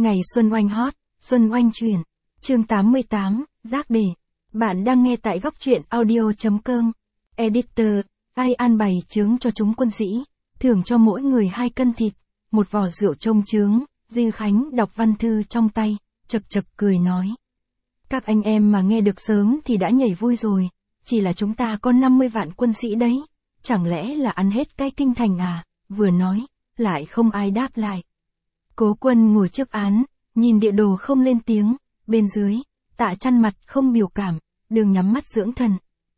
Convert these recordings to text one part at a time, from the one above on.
Ngày Xuân Oanh hot, Xuân Oanh truyền. Chương 88, Giác đề. Bạn đang nghe tại góc truyện audio.com. Editor, ai an bày chướng cho chúng quân sĩ, thưởng cho mỗi người 2 cân thịt, một vò rượu trông chướng. Dư Khánh đọc văn thư trong tay, chật chật cười nói. Các anh em mà nghe được sớm thì đã nhảy vui rồi, chỉ là chúng ta có 50 vạn quân sĩ đấy, chẳng lẽ là ăn hết cái kinh thành à? Vừa nói, lại không ai đáp lại. Cố Quân ngồi trước án, nhìn địa đồ không lên tiếng, bên dưới, Tạ Chăn mặt không biểu cảm, đường nhắm mắt dưỡng thần.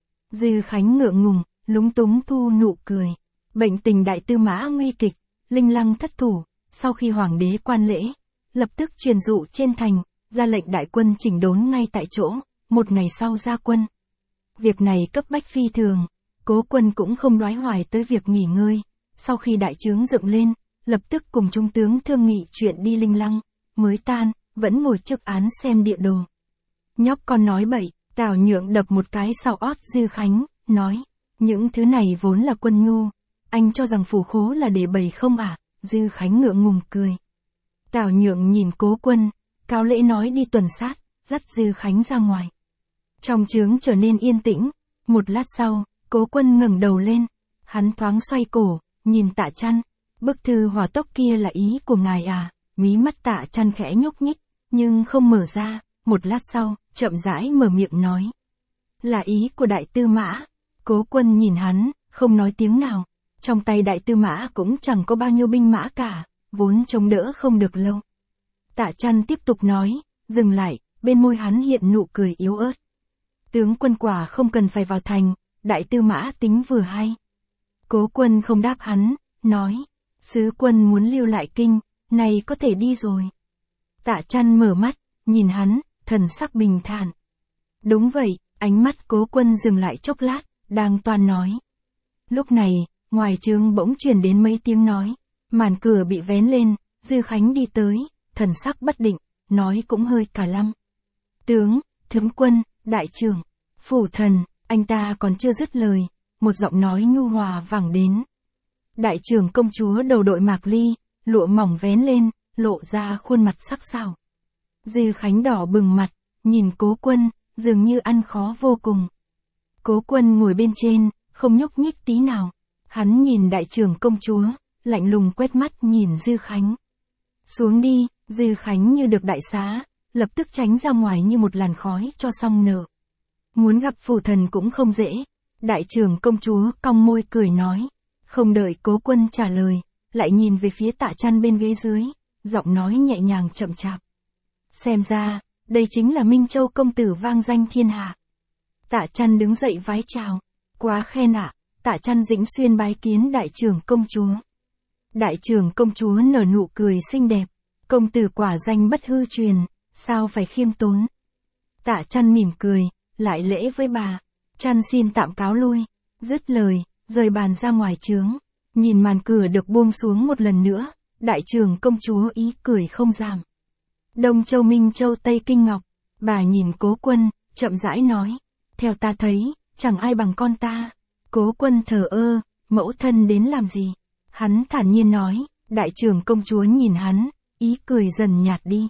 Dư Khánh ngượng ngùng, lúng túng thu nụ cười. Bệnh tình đại tư mã nguy kịch, Linh Lăng thất thủ, sau khi hoàng đế quan lễ, lập tức truyền dụ trên thành, ra lệnh đại quân chỉnh đốn ngay tại chỗ, 1 ngày sau ra quân. Việc này cấp bách phi thường, Cố Quân cũng không đoái hoài tới việc nghỉ ngơi, sau khi đại trướng dựng lên, lập tức cùng trung tướng thương nghị chuyện đi Linh Lăng, mới tan, vẫn ngồi trước án xem địa đồ. Nhóc con nói bậy, Tào Nhượng đập một cái sau ót Dư Khánh, nói, những thứ này vốn là quân nhu, anh cho rằng phủ khố là để bày không à? Dư Khánh ngượng ngùng cười. Tào Nhượng nhìn Cố Quân, cáo lễ nói đi tuần sát, dắt Dư Khánh ra ngoài. Trong trướng trở nên yên tĩnh, một lát sau, Cố Quân ngẩng đầu lên, hắn thoáng xoay cổ, nhìn Tạ Chăn, bức thư hỏa tốc kia là ý của ngài à? Mí mắt Tạ Chăn khẽ nhúc nhích, nhưng không mở ra, một lát sau, chậm rãi mở miệng nói. Là ý của đại tư mã. Cố Quân nhìn hắn, không nói tiếng nào, trong tay đại tư mã cũng chẳng có bao nhiêu binh mã cả, vốn chống đỡ không được lâu. Tạ Chăn tiếp tục nói, dừng lại, bên môi hắn hiện nụ cười yếu ớt. Tướng quân quả không cần phải vào thành, đại tư mã tính vừa hay. Cố Quân không đáp hắn, nói, sứ quân muốn lưu lại kinh, này có thể đi rồi. Tạ Chăn mở mắt, nhìn hắn, thần sắc bình thản. Đúng vậy, ánh mắt Cố Quân dừng lại chốc lát, đang toan nói. Lúc này, ngoài trướng bỗng truyền đến mấy tiếng nói, màn cửa bị vén lên, Dư Khánh đi tới, thần sắc bất định, nói cũng hơi cả lăm. Tướng quân, đại trưởng, phủ thần, anh ta còn chưa dứt lời, một giọng nói nhu hòa vẳng đến. Đại trưởng công chúa đầu đội mạc ly, lụa mỏng vén lên, lộ ra khuôn mặt sắc sảo. Dư Khánh đỏ bừng mặt, nhìn Cố Quân, dường như ăn khó vô cùng. Cố Quân ngồi bên trên, không nhúc nhích tí nào. Hắn nhìn đại trưởng công chúa, lạnh lùng quét mắt nhìn Dư Khánh. Xuống đi, Dư Khánh như được đại xá, lập tức tránh ra ngoài như một làn khói cho xong nợ. Muốn gặp phủ thần cũng không dễ. Đại trưởng công chúa cong môi cười nói. Không đợi Cố Quân trả lời, lại nhìn về phía Tạ Chăn bên ghế dưới, giọng nói nhẹ nhàng chậm chạp. Xem ra, đây chính là Minh Châu công tử vang danh thiên hạ. Tạ Chăn đứng dậy vái chào. Quá khen ạ. Tạ Chăn dĩnh xuyên bái kiến đại trưởng công chúa. Đại trưởng công chúa nở nụ cười xinh đẹp. Công tử quả danh bất hư truyền, sao phải khiêm tốn. Tạ Chăn mỉm cười, lại lễ với bà. Chăn xin tạm cáo lui. Dứt lời, rời bàn ra ngoài trướng. Nhìn màn cửa được buông xuống một lần nữa, đại trưởng công chúa ý cười không giảm. Đông Châu Minh Châu Tây Kinh Ngọc. Bà nhìn Cố Quân, chậm rãi nói. Theo ta thấy, chẳng ai bằng con ta. Cố Quân thờ ơ, mẫu thân đến làm gì? Hắn thản nhiên nói, đại trưởng công chúa nhìn hắn, ý cười dần nhạt đi.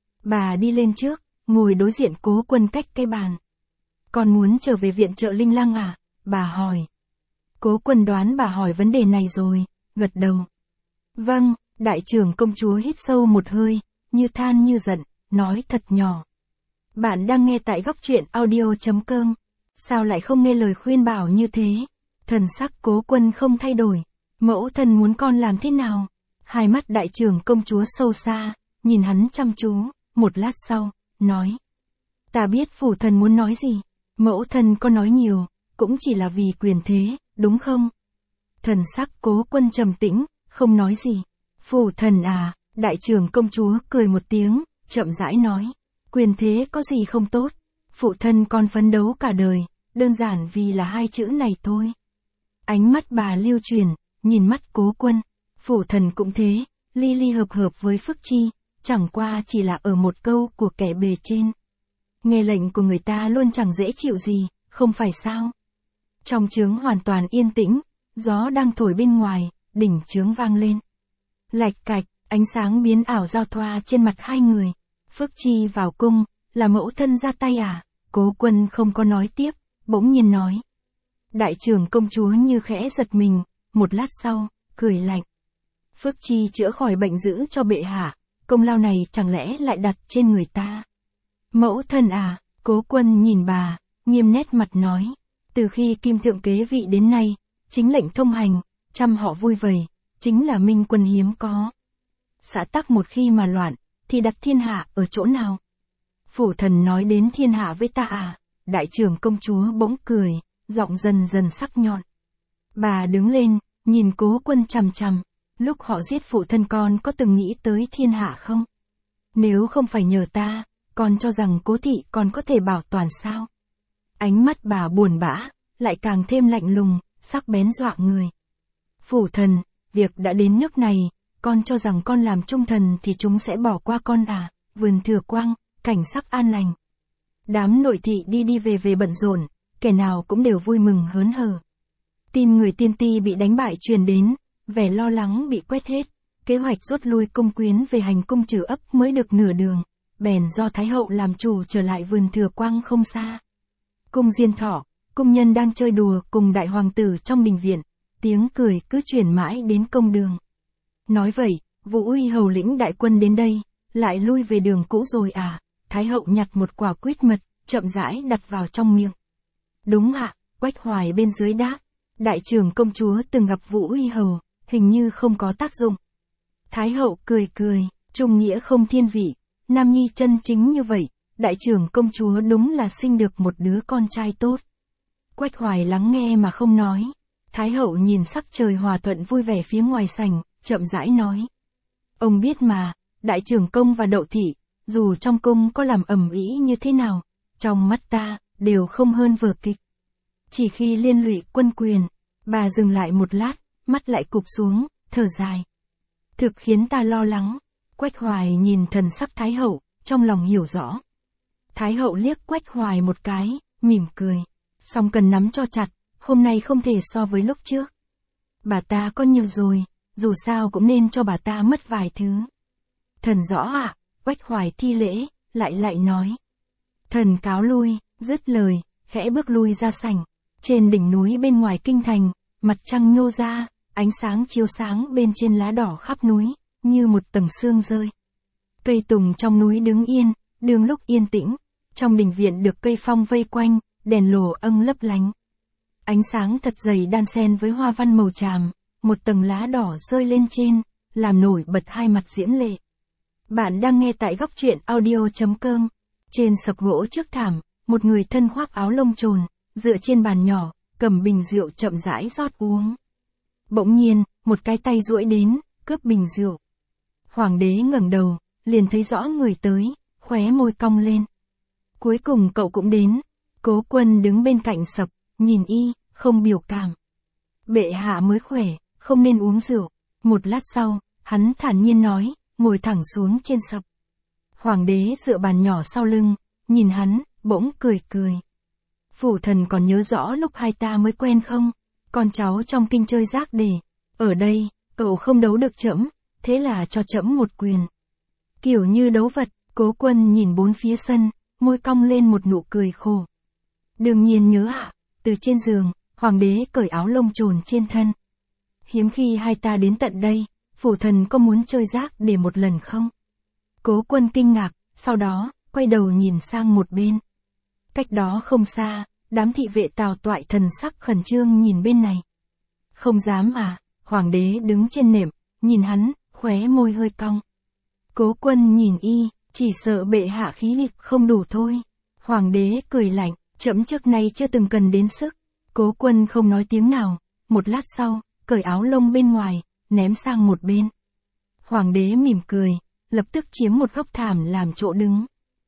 Bà đi lên trước, ngồi đối diện Cố Quân cách cái bàn. Con muốn trở về viện trợ Linh Lăng à? Bà hỏi. Cố Quân đoán bà hỏi vấn đề này rồi, gật đầu. Vâng, đại trưởng công chúa hít sâu một hơi, như than như giận, nói thật nhỏ. Bạn đang nghe tại góc truyện audio.com. Sao lại không nghe lời khuyên bảo như thế? Thần sắc Cố Quân không thay đổi. Mẫu thân muốn con làm thế nào? Hai mắt đại trưởng công chúa sâu xa, nhìn hắn chăm chú, một lát sau, nói. Ta biết phủ thần muốn nói gì. Mẫu thân có nói nhiều, cũng chỉ là vì quyền thế, đúng không? Thần sắc Cố Quân trầm tĩnh, không nói gì. Phủ thần à? Đại trưởng công chúa cười một tiếng, chậm rãi nói. Quyền thế có gì không tốt? Phụ thân con phấn đấu cả đời, đơn giản vì là 2 chữ này thôi. Ánh mắt bà lưu truyền, nhìn mắt Cố Quân. Phủ thần cũng thế, ly ly hợp hợp với Phước Chi, chẳng qua chỉ là ở một câu của kẻ bề trên. Nghe lệnh của người ta luôn chẳng dễ chịu gì, không phải sao? Trong trướng hoàn toàn yên tĩnh, gió đang thổi bên ngoài, đỉnh trướng vang lên. Lạch cạch, Ánh sáng biến ảo giao thoa trên mặt hai người. Phước Chi vào cung, là mẫu thân ra tay à? Cố Quân không có nói tiếp, bỗng nhiên nói. Đại trưởng công chúa như khẽ giật mình, một lát sau, cười lạnh. Phước Chi chữa khỏi bệnh dữ cho bệ hạ, công lao này chẳng lẽ lại đặt trên người ta? Mẫu thân à? Cố Quân nhìn bà, nghiêm nét mặt nói. Từ khi Kim Thượng kế vị đến nay, chính lệnh thông hành, trăm họ vui vầy, chính là minh quân hiếm có. Xã tắc một khi mà loạn, thì đặt thiên hạ ở chỗ nào? Phủ thần nói đến thiên hạ với ta à? Đại trưởng công chúa bỗng cười, giọng dần dần sắc nhọn. Bà đứng lên, nhìn Cố Quân chằm chằm. Lúc họ giết phụ thân con có từng nghĩ tới thiên hạ không? Nếu không phải nhờ ta, con cho rằng Cố thị còn có thể bảo toàn sao? Ánh mắt bà buồn bã, lại càng thêm lạnh lùng, sắc bén dọa người. Phủ thần, việc đã đến nước này, con cho rằng con làm trung thần thì chúng sẽ bỏ qua con à? Vườn Thừa Quang, cảnh sắc an lành. Đám nội thị đi đi về về bận rộn, kẻ nào cũng đều vui mừng hớn hở. Tin người tiên ti bị đánh bại truyền đến, vẻ lo lắng bị quét hết. Kế hoạch rút lui cung quyến về hành cung trừ ấp mới được nửa đường, bèn do Thái hậu làm chủ trở lại vườn Thừa Quang không xa. Cung Diên Thọ, cung nhân đang chơi đùa cùng đại hoàng tử trong đình viện, tiếng cười cứ truyền mãi đến công đường. Nói vậy, Vũ Uy hầu lĩnh đại quân đến đây, lại lui về đường cũ rồi à? Thái hậu nhặt một quả quýt mật, chậm rãi đặt vào trong miệng. Đúng ạ, Quách Hoài bên dưới đáp. Đại trưởng công chúa từng gặp Vũ Uy hầu, hình như không có tác dụng. Thái hậu cười cười, trung nghĩa không thiên vị, nam nhi chân chính như vậy, đại trưởng công chúa đúng là sinh được một đứa con trai tốt. Quách Hoài lắng nghe mà không nói. Thái hậu nhìn sắc trời hòa thuận vui vẻ phía ngoài sảnh, chậm rãi nói. Ông biết mà, đại trưởng công và Đậu thị, dù trong cung có làm ầm ĩ như thế nào, trong mắt ta, đều không hơn vở kịch. Chỉ khi liên lụy quân quyền, bà dừng lại một lát, mắt lại cụp xuống, thở dài. Thực khiến ta lo lắng. Quách Hoài nhìn thần sắc Thái hậu, trong lòng hiểu rõ. Thái hậu liếc Quách Hoài một cái, mỉm cười. Song cần nắm cho chặt, hôm nay không thể so với lúc trước. Bà ta có nhiều rồi, dù sao cũng nên cho bà ta mất vài thứ. Thần rõ ạ, Quách Hoài thi lễ, lại nói. Thần cáo lui, dứt lời, khẽ bước lui ra sảnh. Trên đỉnh núi bên ngoài kinh thành, mặt trăng nhô ra, ánh sáng chiếu sáng bên trên lá đỏ khắp núi, như một tầng sương rơi. Cây tùng trong núi đứng yên, đường lúc yên tĩnh, trong đình viện được cây phong vây quanh, đèn lồ âng lấp lánh. Ánh sáng thật dày đan xen với hoa văn màu tràm, một tầng lá đỏ rơi lên trên, làm nổi bật hai mặt diễm lệ. Bạn đang nghe tại góc truyện audio.com. Trên sập gỗ trước thảm, một người thân khoác áo lông trồn, dựa trên bàn nhỏ, cầm bình rượu chậm rãi rót uống. Bỗng nhiên, một cái tay duỗi đến, cướp bình rượu. Hoàng đế ngẩng đầu, liền thấy rõ người tới, khóe môi cong lên. Cuối cùng cậu cũng đến. Cố Quân đứng bên cạnh sập, nhìn y, không biểu cảm. Bệ hạ mới khỏe, không nên uống rượu. Một lát sau, hắn thản nhiên nói, ngồi thẳng xuống trên sập. Hoàng đế dựa bàn nhỏ sau lưng, nhìn hắn, bỗng cười cười. Phủ thần còn nhớ rõ lúc hai ta mới quen không? Con cháu trong kinh chơi rác để. Ở đây, cậu không đấu được trẫm, thế là cho trẫm một quyền. Kiểu như đấu vật. Cố Quân nhìn bốn phía sân, môi cong lên một nụ cười khổ. Đương nhiên nhớ ạ. Từ trên giường, hoàng đế cởi áo lông trồn trên thân. Hiếm khi hai ta đến tận đây, phủ thần có muốn chơi rác để một lần không? Cố Quân kinh ngạc, sau đó, quay đầu nhìn sang một bên. Cách đó không xa, đám thị vệ Tào Toại thần sắc khẩn trương nhìn bên này. Không dám à? Hoàng đế đứng trên nệm, nhìn hắn, khóe môi hơi cong. Cố Quân nhìn y, chỉ sợ bệ hạ khí lực không đủ thôi. Hoàng đế cười lạnh, trẫm trước nay chưa từng cần đến sức. Cố Quân không nói tiếng nào, một lát sau, cởi áo lông bên ngoài, ném sang một bên. Hoàng đế mỉm cười, lập tức chiếm một góc thảm làm chỗ đứng.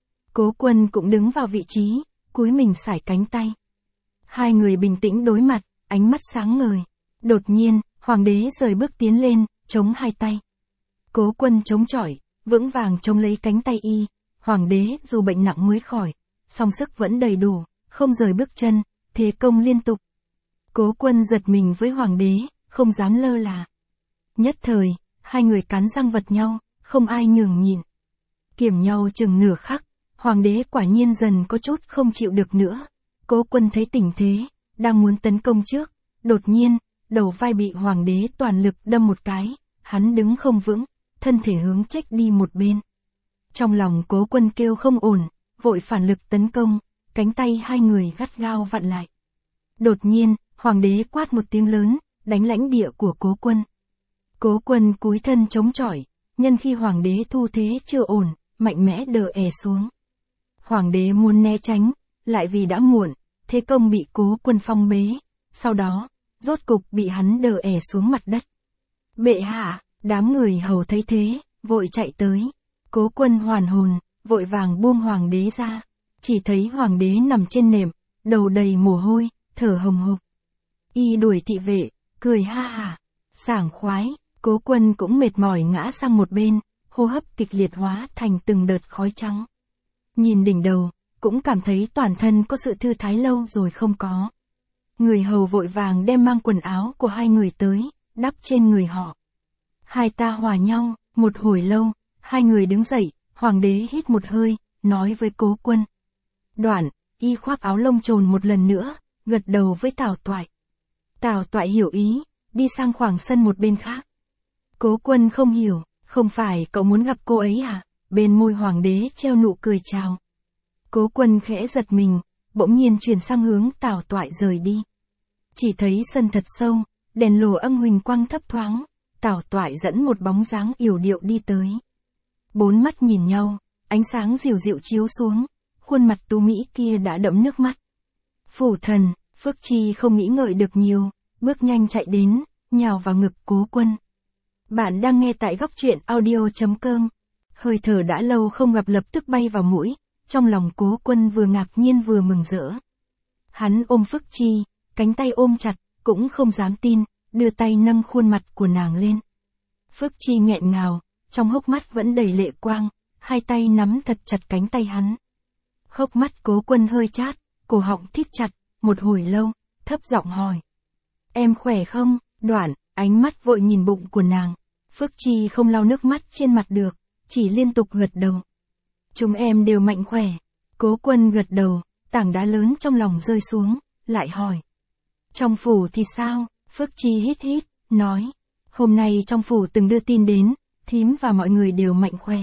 Cố Quân cũng đứng vào vị trí, cúi mình sải cánh tay. Hai người bình tĩnh đối mặt, ánh mắt sáng ngời. Đột nhiên, hoàng đế rời bước tiến lên, chống hai tay. Cố Quân chống chọi, vững vàng chống lấy cánh tay y. Hoàng đế dù bệnh nặng mới khỏi, song sức vẫn đầy đủ, không rời bước chân, thế công liên tục. Cố Quân giật mình với hoàng đế, không dám lơ là. Nhất thời, hai người cắn răng vật nhau, không ai nhường nhịn. Kiểm nhau chừng nửa khắc, hoàng đế quả nhiên dần có chút không chịu được nữa. Cố Quân thấy tình thế, đang muốn tấn công trước, đột nhiên, đầu vai bị hoàng đế toàn lực đâm một cái, hắn đứng không vững, thân thể hướng chếch đi một bên. Trong lòng Cố Quân kêu không ổn, vội phản lực tấn công, cánh tay hai người gắt gao vặn lại. Đột nhiên, hoàng đế quát một tiếng lớn, đánh lãnh địa của Cố Quân. Cố Quân cúi thân chống chọi, nhân khi hoàng đế thu thế chưa ổn, mạnh mẽ đỡ xuống. Hoàng đế muốn né tránh, lại vì đã muộn, thế công bị Cố Quân phong bế, sau đó, rốt cục bị hắn đỡ xuống mặt đất. Bệ hạ, đám người hầu thấy thế, vội chạy tới. Cố Quân hoàn hồn, vội vàng buông hoàng đế ra, chỉ thấy hoàng đế nằm trên nệm, đầu đầy mồ hôi, thở hồng hộc. Y đuổi thị vệ, cười ha hả, sảng khoái. Cố Quân cũng mệt mỏi ngã sang một bên, hô hấp kịch liệt hóa thành từng đợt khói trắng. Nhìn đỉnh đầu, cũng cảm thấy toàn thân có sự thư thái lâu rồi không có. Người hầu vội vàng đem mang quần áo của hai người tới, đắp trên người họ. Hai ta hòa nhau, một hồi lâu, hai người đứng dậy, hoàng đế hít một hơi, nói với Cố Quân. Đoạn, y khoác áo lông trồn một lần nữa, gật đầu với Tào Toại. Tào Toại hiểu ý, đi sang khoảng sân một bên khác. Cố Quân không hiểu, không phải cậu muốn gặp cô ấy à? Bên môi hoàng đế treo nụ cười chào. Cố Quân khẽ giật mình, bỗng nhiên chuyển sang hướng Tào Toại rời đi. Chỉ thấy sân thật sâu, đèn lồ âm huỳnh quang thấp thoáng, Tào Toại dẫn một bóng dáng yểu điệu đi tới. Bốn mắt nhìn nhau, ánh sáng dịu dịu chiếu xuống, khuôn mặt tú mỹ kia đã đẫm nước mắt. Phủ thần, Phước Chi không nghĩ ngợi được nhiều, bước nhanh chạy đến, nhào vào ngực Cố Quân. Bạn đang nghe tại góc truyện audio.com. Hơi thở đã lâu không gặp lập tức bay vào mũi, trong lòng Cố Quân vừa ngạc nhiên vừa mừng rỡ. Hắn ôm Phước Chi, cánh tay ôm chặt, cũng không dám tin, đưa tay nâng khuôn mặt của nàng lên. Phước Chi nghẹn ngào, trong hốc mắt vẫn đầy lệ quang, hai tay nắm thật chặt cánh tay hắn. Hốc mắt Cố Quân hơi chát, cổ họng thít chặt, một hồi lâu, thấp giọng hỏi. Em khỏe không? Đoạn, ánh mắt vội nhìn bụng của nàng. Phước Chi không lau nước mắt trên mặt được, chỉ liên tục gật đầu. Chúng em đều mạnh khỏe. Cố Quân gật đầu, tảng đá lớn trong lòng rơi xuống, lại hỏi. Trong phủ thì sao? Phước Chi hít hít, nói. Hôm nay trong phủ từng đưa tin đến, thím và mọi người đều mạnh khỏe.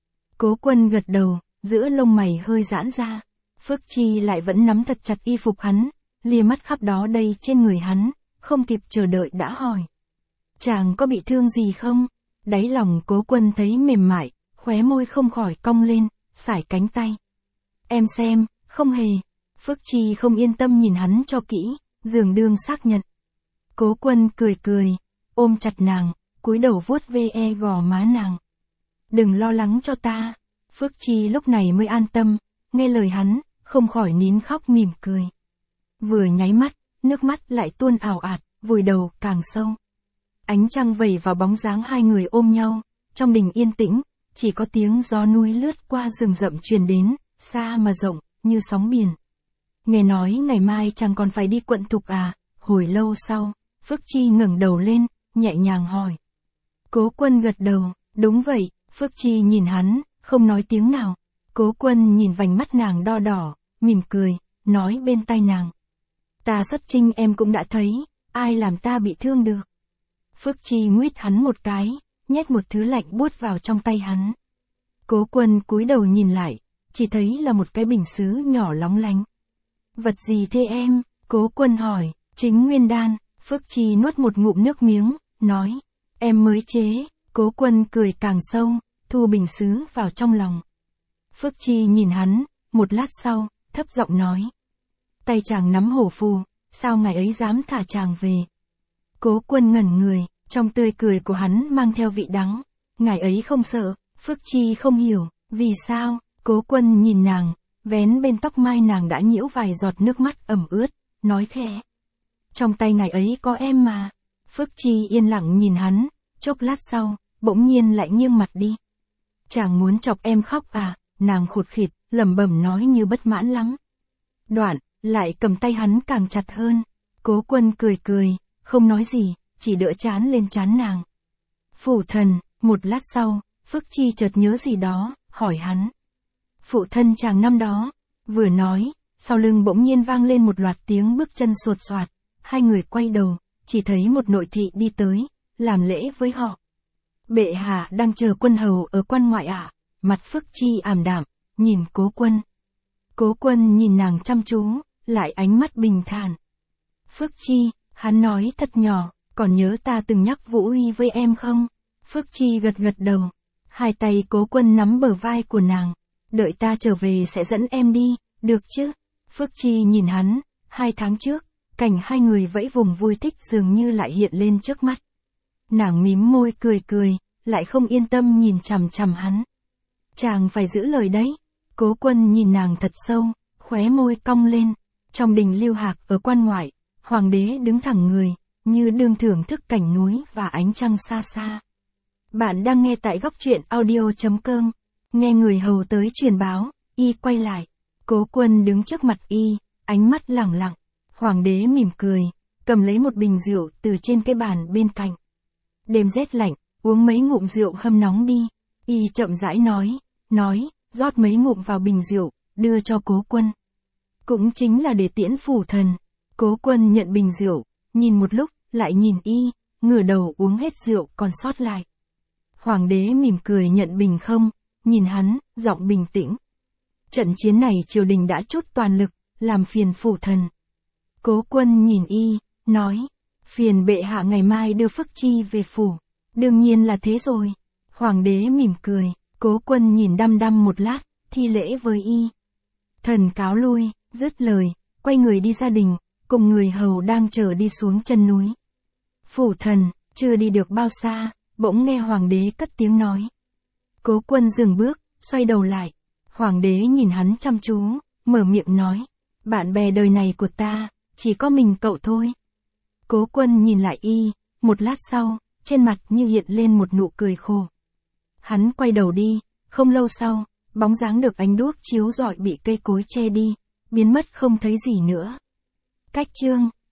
Cố Quân gật đầu, giữa lông mày hơi giãn ra. Phước Chi lại vẫn nắm thật chặt y phục hắn, lia mắt khắp đó đây trên người hắn, không kịp chờ đợi đã hỏi. Chàng có bị thương gì không? Đáy lòng Cố Quân thấy mềm mại, khóe môi không khỏi cong lên, sải cánh tay. Em xem, không hề. Phước Chi không yên tâm nhìn hắn cho kỹ, dường đương xác nhận. Cố Quân cười cười, ôm chặt nàng, cúi đầu vuốt ve gò má nàng. Đừng lo lắng cho ta. Phước Chi lúc này mới an tâm, nghe lời hắn, không khỏi nín khóc mỉm cười. Vừa nháy mắt, nước mắt lại tuôn ào ạt, vùi đầu càng sâu. Ánh trăng vẩy vào bóng dáng hai người ôm nhau, trong đình yên tĩnh, chỉ có tiếng gió núi lướt qua rừng rậm truyền đến, xa mà rộng, như sóng biển. Nghe nói ngày mai chàng còn phải đi quận Thục à? Hồi lâu sau, Phước Chi ngẩng đầu lên, nhẹ nhàng hỏi. Cố Quân gật đầu, đúng vậy. Phước Chi nhìn hắn, không nói tiếng nào. Cố Quân nhìn vành mắt nàng đo đỏ, mỉm cười, nói bên tai nàng. Ta xuất chinh em cũng đã thấy, ai làm ta bị thương được. Phước Chi nguyết hắn một cái, nhét một thứ lạnh buốt vào trong tay hắn. Cố Quân cúi đầu nhìn lại, chỉ thấy là một cái bình sứ nhỏ lóng lánh. Vật gì thế em? Cố Quân hỏi. Chính nguyên đan. Phước Chi nuốt một ngụm nước miếng, nói. Em mới chế. Cố Quân cười càng sâu, thu bình sứ vào trong lòng. Phước Chi nhìn hắn, một lát sau, thấp giọng nói. Tay chàng nắm hổ phù, sao ngày ấy dám thả chàng về? Cố Quân ngẩn người, trong tươi cười của hắn mang theo vị đắng. Ngày ấy không sợ. Phước Chi không hiểu, vì sao? Cố Quân nhìn nàng, vén bên tóc mai nàng đã nhiễu vài giọt nước mắt ẩm ướt, nói khẽ. Trong tay ngày ấy có em mà. Phước Chi yên lặng nhìn hắn, chốc lát sau, bỗng nhiên lại nghiêng mặt đi. Chàng muốn chọc em khóc à? Nàng khụt khịt, lẩm bẩm nói như bất mãn lắm. Đoạn, lại cầm tay hắn càng chặt hơn. Cố Quân cười cười, không nói gì, chỉ đỡ trán lên trán nàng. Phủ thần, một lát sau, Phước Chi chợt nhớ gì đó, hỏi hắn. Phụ thân chàng năm đó, vừa nói, sau lưng bỗng nhiên vang lên một loạt tiếng bước chân sột soạt, hai người quay đầu, chỉ thấy một nội thị đi tới, làm lễ với họ. Bệ hạ đang chờ quân hầu ở quan ngoại ạ. Mặt Phước Chi ảm đạm, nhìn Cố Quân. Cố Quân nhìn nàng chăm chú, lại ánh mắt bình thản. Phước Chi, hắn nói thật nhỏ, còn nhớ ta từng nhắc Vũ Uy với em không? Phước Chi gật gật đầu. Hai tay Cố Quân nắm bờ vai của nàng. Đợi ta trở về sẽ dẫn em đi, được chứ? Phước Chi nhìn hắn, 2 tháng trước, cảnh hai người vẫy vùng vui thích dường như lại hiện lên trước mắt. Nàng mím môi cười cười, lại không yên tâm nhìn chằm chằm hắn. Chàng phải giữ lời đấy. Cố Quân nhìn nàng thật sâu, khóe môi cong lên. Trong đình Lưu Hạc ở quan ngoại, hoàng đế đứng thẳng người, như đương thưởng thức cảnh núi và ánh trăng xa xa. Bạn đang nghe tại góc truyện audio.com. Nghe người hầu tới truyền báo, y quay lại. Cố Quân đứng trước mặt y, ánh mắt lẳng lặng. Hoàng đế mỉm cười, cầm lấy một bình rượu từ trên cái bàn bên cạnh. Đêm rét lạnh, uống mấy ngụm rượu hâm nóng đi. Y chậm rãi nói, rót mấy ngụm vào bình rượu, đưa cho Cố Quân. Cũng chính là để tiễn phủ thần. Cố Quân nhận bình rượu, nhìn một lúc, lại nhìn y, ngửa đầu uống hết rượu còn sót lại. Hoàng đế mỉm cười nhận bình không, nhìn hắn, giọng bình tĩnh. Trận chiến này triều đình đã trút toàn lực, làm phiền phủ thần. Cố Quân nhìn y, nói, phiền bệ hạ ngày mai đưa Phước Chi về phủ. Đương nhiên là thế rồi. Hoàng đế mỉm cười, Cố Quân nhìn đăm đăm một lát, thi lễ với y. Thần cáo lui, dứt lời, quay người đi ra đình, cùng người hầu đang chờ đi xuống chân núi. Phủ thần, chưa đi được bao xa, bỗng nghe hoàng đế cất tiếng nói. Cố Quân dừng bước, xoay đầu lại. Hoàng đế nhìn hắn chăm chú, mở miệng nói. Bạn bè đời này của ta, chỉ có mình cậu thôi. Cố Quân nhìn lại y, một lát sau, trên mặt như hiện lên một nụ cười khổ. Hắn quay đầu đi, không lâu sau, bóng dáng được ánh đuốc chiếu rọi bị cây cối che đi, biến mất không thấy gì nữa. Cách chương